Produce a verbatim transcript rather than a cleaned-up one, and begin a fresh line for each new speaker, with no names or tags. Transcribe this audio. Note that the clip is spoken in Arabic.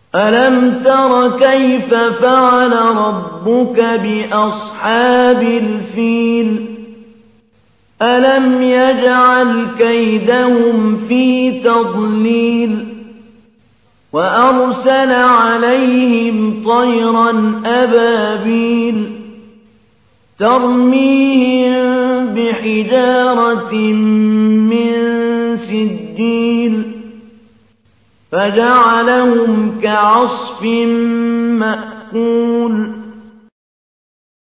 ألم تر كيف فعل ربك بأصحاب الفيل ألم يجعل كيدهم في تضليل وأرسل عليهم طيرا أبابيل ترميهم بحجارة من سجيل فجعلهم كعصف مأكول